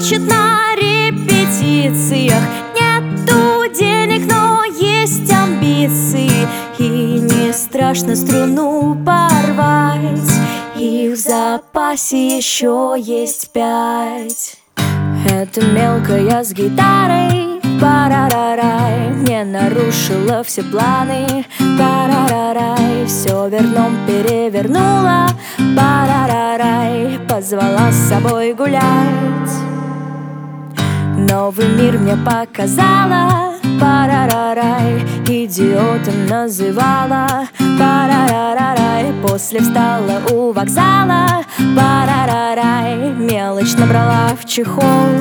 плачет на репетициях. Нету денег, но есть амбиции. И не страшно струну порвать, и в запасе еще есть 5. Это мелкая с гитарой, парарарай, не нарушила все планы, парарарай, все верном перевернула, парарарай, позвала с собой гулять. Новый мир мне показала, парарарай, идиотом называла, парарарай, после встала у вокзала, парарарай, мелочь набрала в чехол.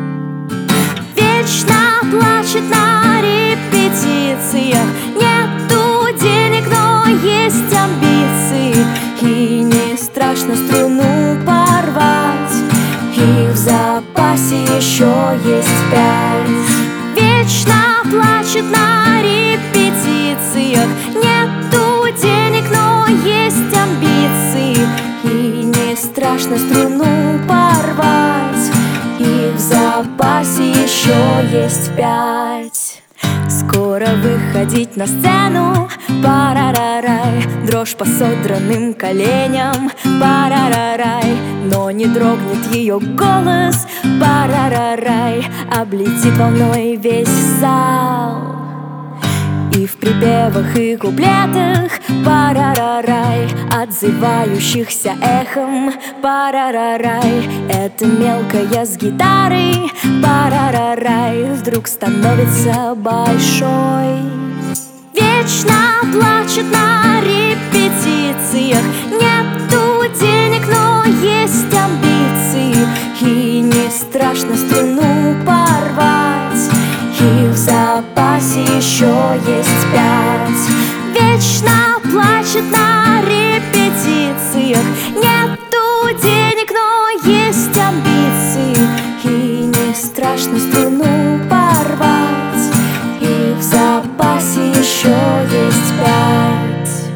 Вечно плачет на репетициях, нету денег, но есть амбиции. И не страшно струну порвать, и в запасе еще есть 5. Вечно плачет на репетициях, нету денег, но есть амбиции. И не страшно струну порвать, и в запасе еще есть 5. Скоро выходить на сцену, парарарай, дрожь по содранным коленям, парарарай, но не дрогнет ее голос, парарарай, облетит волной весь зал. И в припевах и куплетах, парарарай, отзывающихся эхом, парарарай, это мелкая с гитарой, парарарай, вдруг становится большой. Вечно плачет на репетициях, нету денег, но есть амбиции. И не страшно струну порвать, и в запасе еще есть 5. Вечно плачет на репетициях, нету денег, но есть амбиции. И не страшно струну порвать, и в запасе еще есть 5.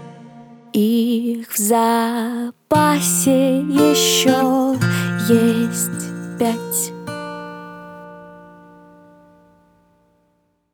И в запасе еще есть 5.